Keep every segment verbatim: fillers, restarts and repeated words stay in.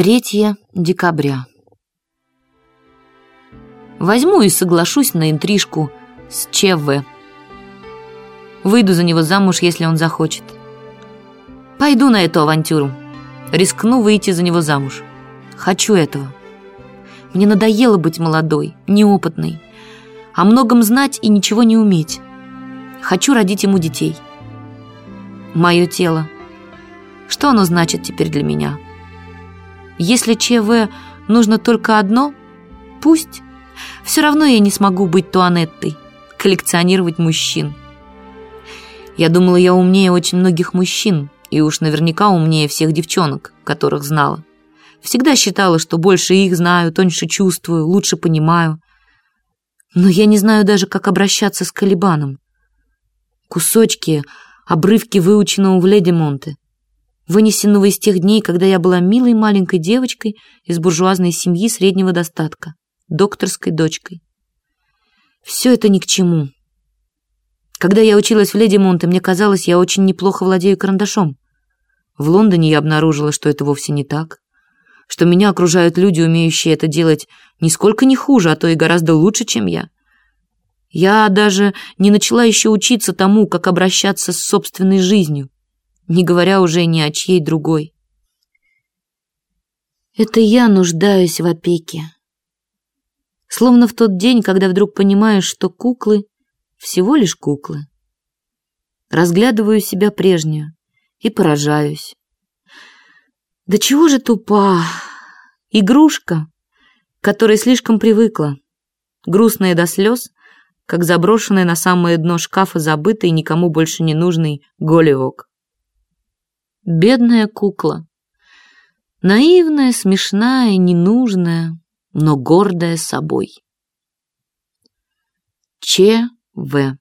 третьего декабря. Возьму и соглашусь на интрижку с ЧВ. Выйду за него замуж, если он захочет. Пойду на эту авантюру. Рискну выйти за него замуж. Хочу этого. Мне надоело быть молодой, неопытной, о многом знать и ничего не уметь. Хочу родить ему детей. Мое тело. Что оно значит теперь для меня? Если ЧВ нужно только одно, пусть. Все равно я не смогу быть Туанеттой, коллекционировать мужчин. Я думала, я умнее очень многих мужчин, и уж наверняка умнее всех девчонок, которых знала. Всегда считала, что больше их знаю, тоньше чувствую, лучше понимаю. Но я не знаю даже, как обращаться с Калибаном. Кусочки, обрывки выученного в Леди Монте, вынесенного из тех дней, когда я была милой маленькой девочкой из буржуазной семьи среднего достатка, докторской дочкой. Все это ни к чему. Когда я училась в Леди Монте, мне казалось, я очень неплохо владею карандашом. В Лондоне я обнаружила, что это вовсе не так, что меня окружают люди, умеющие это делать нисколько не хуже, а то и гораздо лучше, чем я. Я даже не начала еще учиться тому, как обращаться с собственной жизнью, не говоря уже ни о чьей другой. Это я нуждаюсь в опеке. Словно в тот день, когда вдруг понимаешь, что куклы всего лишь куклы. Разглядываю себя прежнюю и поражаюсь. Да чего же тупа, игрушка, к которой слишком привыкла, грустная до слез, как заброшенный на самое дно шкафа забытый, никому больше не нужный голливок. Бедная кукла, наивная, смешная, ненужная, но гордая собой. ЧВ.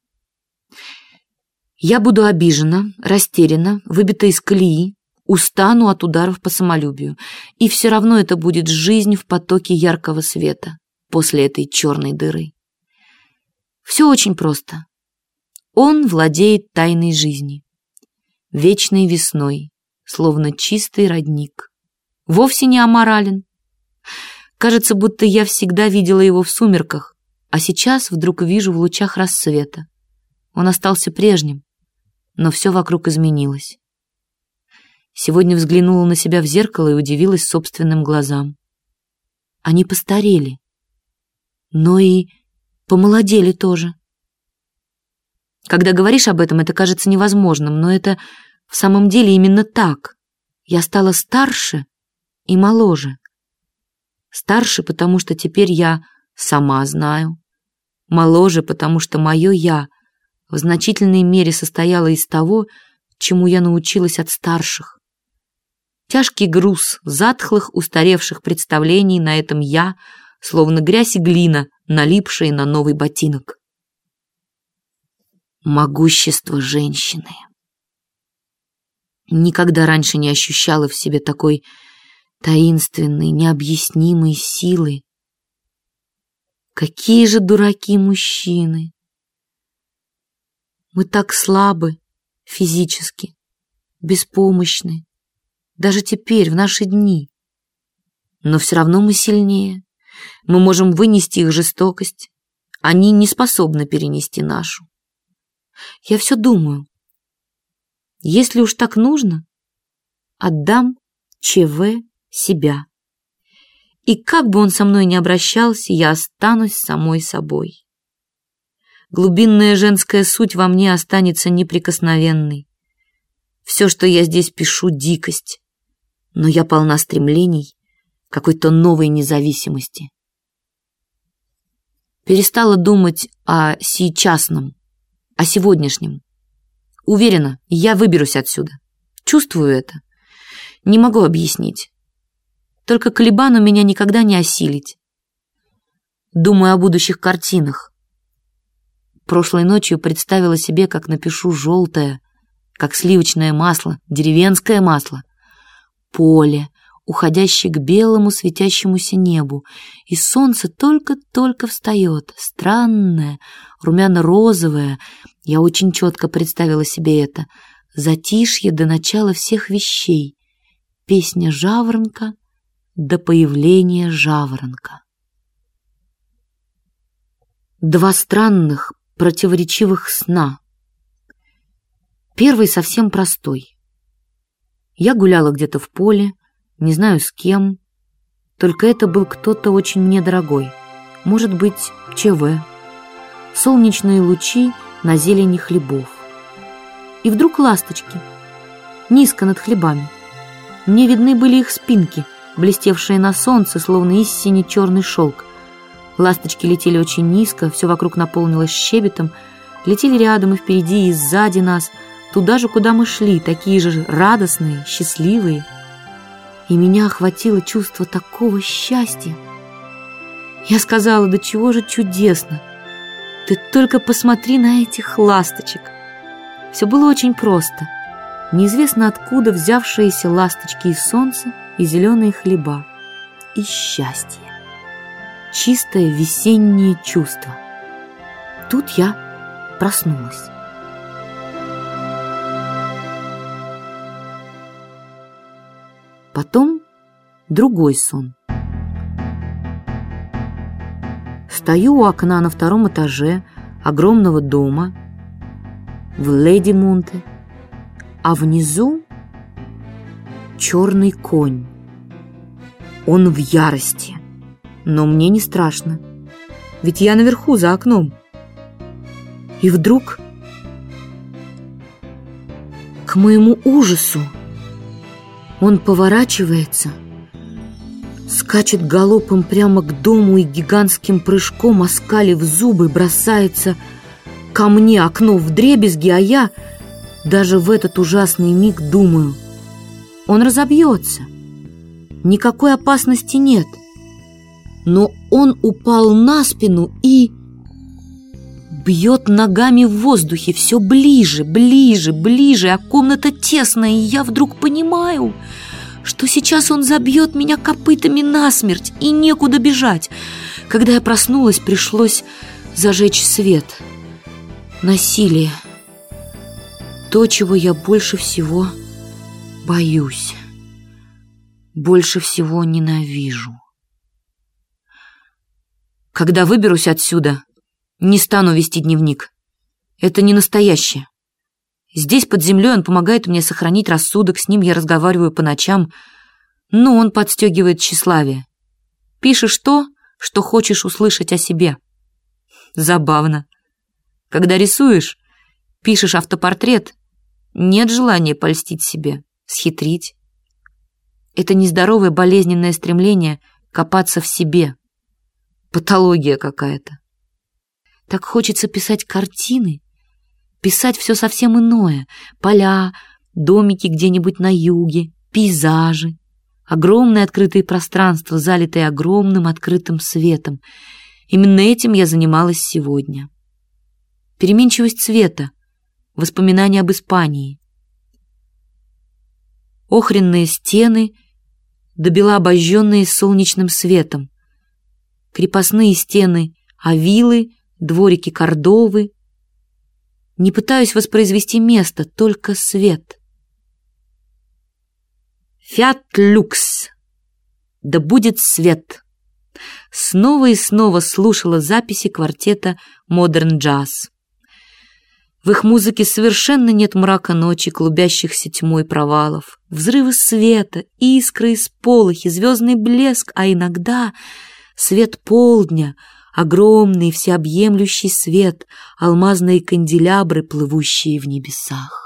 Я буду обижена, растеряна, выбита из колеи, устану от ударов по самолюбию, и все равно это будет жизнь в потоке яркого света после этой черной дыры. Все очень просто. Он владеет тайной жизни, вечной весной, словно чистый родник. Вовсе не аморален. Кажется, будто я всегда видела его в сумерках, а сейчас вдруг вижу в лучах рассвета. Он остался прежним, но все вокруг изменилось. Сегодня взглянула на себя в зеркало и удивилась собственным глазам. Они постарели, но и помолодели тоже. Когда говоришь об этом, это кажется невозможным, но это в самом деле именно так. Я стала старше и моложе. Старше, потому что теперь я сама знаю. Моложе, потому что мое «я» в значительной мере состояло из того, чему я научилась от старших. Тяжкий груз затхлых, устаревших представлений на этом «я», словно грязь и глина, налипшие на новый ботинок. Могущество женщины. Никогда раньше не ощущала в себе такой таинственной, необъяснимой силы. Какие же дураки мужчины! Мы так слабы физически, беспомощны, даже теперь, в наши дни. Но все равно мы сильнее. Мы можем вынести их жестокость. Они не способны перенести нашу. Я все думаю. Если уж так нужно, отдам ЧВ себя. И как бы он со мной ни обращался, я останусь самой собой. Глубинная женская суть во мне останется неприкосновенной. Все, что я здесь пишу, — дикость, но я полна стремлений, какой-то новой независимости. Перестала думать о сейчасном, о сегодняшнем. Уверена, я выберусь отсюда. Чувствую это. Не могу объяснить. Только Калибану меня никогда не осилить. Думаю о будущих картинах. Прошлой ночью представила себе, как напишу желтое, как сливочное масло, деревенское масло, поле, уходящее к белому светящемуся небу, и солнце только-только встает, странное, румяно-розовое. Я очень четко представила себе это. Затишье до начала всех вещей, песня жаворонка, до появления жаворонка. Два странных, противоречивых сна. Первый совсем простой. Я гуляла где-то в поле, не знаю с кем, только это был кто-то очень мне дорогой. Может быть, ЧВ. Солнечные лучи на зелени хлебов. И вдруг ласточки, низко над хлебами. Мне видны были их спинки, блестевшие на солнце, словно истине черный шелк. Ласточки летели очень низко, все вокруг наполнилось щебетом, летели рядом и впереди, и сзади нас, туда же, куда мы шли, такие же радостные, счастливые. И меня охватило чувство такого счастья. Я сказала: да чего же чудесно! Ты только посмотри на этих ласточек. Все было очень просто. Неизвестно откуда взявшиеся ласточки и солнце, и зеленые хлеба, и счастье. Чистое весеннее чувство. Тут я проснулась. Потом другой сон. Стою у окна на втором этаже огромного дома в Леди-Монте, а внизу черный конь. Он в ярости, но мне не страшно, ведь я наверху за окном. И вдруг, к моему ужасу, он поворачивается, скачет галопом прямо к дому и гигантским прыжком, оскалив зубы, бросается ко мне, окно вдребезги, а я даже в этот ужасный миг думаю: он разобьется, никакой опасности нет. Но он упал на спину и бьет ногами в воздухе все ближе, ближе, ближе, а комната тесная, и я вдруг понимаю, что сейчас он забьет меня копытами насмерть, и некуда бежать. Когда я проснулась, пришлось зажечь свет. Насилие. То, чего я больше всего боюсь, больше всего ненавижу. Когда выберусь отсюда, не стану вести дневник. Это не настоящее. Здесь, под землей, он помогает мне сохранить рассудок, с ним я разговариваю по ночам, но он подстегивает тщеславие. Пишешь то, что хочешь услышать о себе. Забавно. Когда рисуешь, пишешь автопортрет, нет желания польстить себе, схитрить. Это нездоровое болезненное стремление копаться в себе. Патология какая-то. Так хочется писать картины, писать все совсем иное. Поля, домики где-нибудь на юге, пейзажи, огромные открытые пространства, залитые огромным открытым светом. Именно этим я занималась сегодня. Переменчивость цвета, воспоминания об Испании. Охренные стены, до бела обожженные солнечным светом. Крепостные стены Авилы, дворики Кордовы. Не пытаюсь воспроизвести место, только свет. «Фиат люкс! Да будет свет!» Снова и снова слушала записи квартета «Модерн джаз». В их музыке совершенно нет мрака ночи, клубящихся тьмой провалов, взрывы света, искры и сполохи, звездный блеск, а иногда свет полдня, огромный всеобъемлющий свет, алмазные канделябры, плывущие в небесах.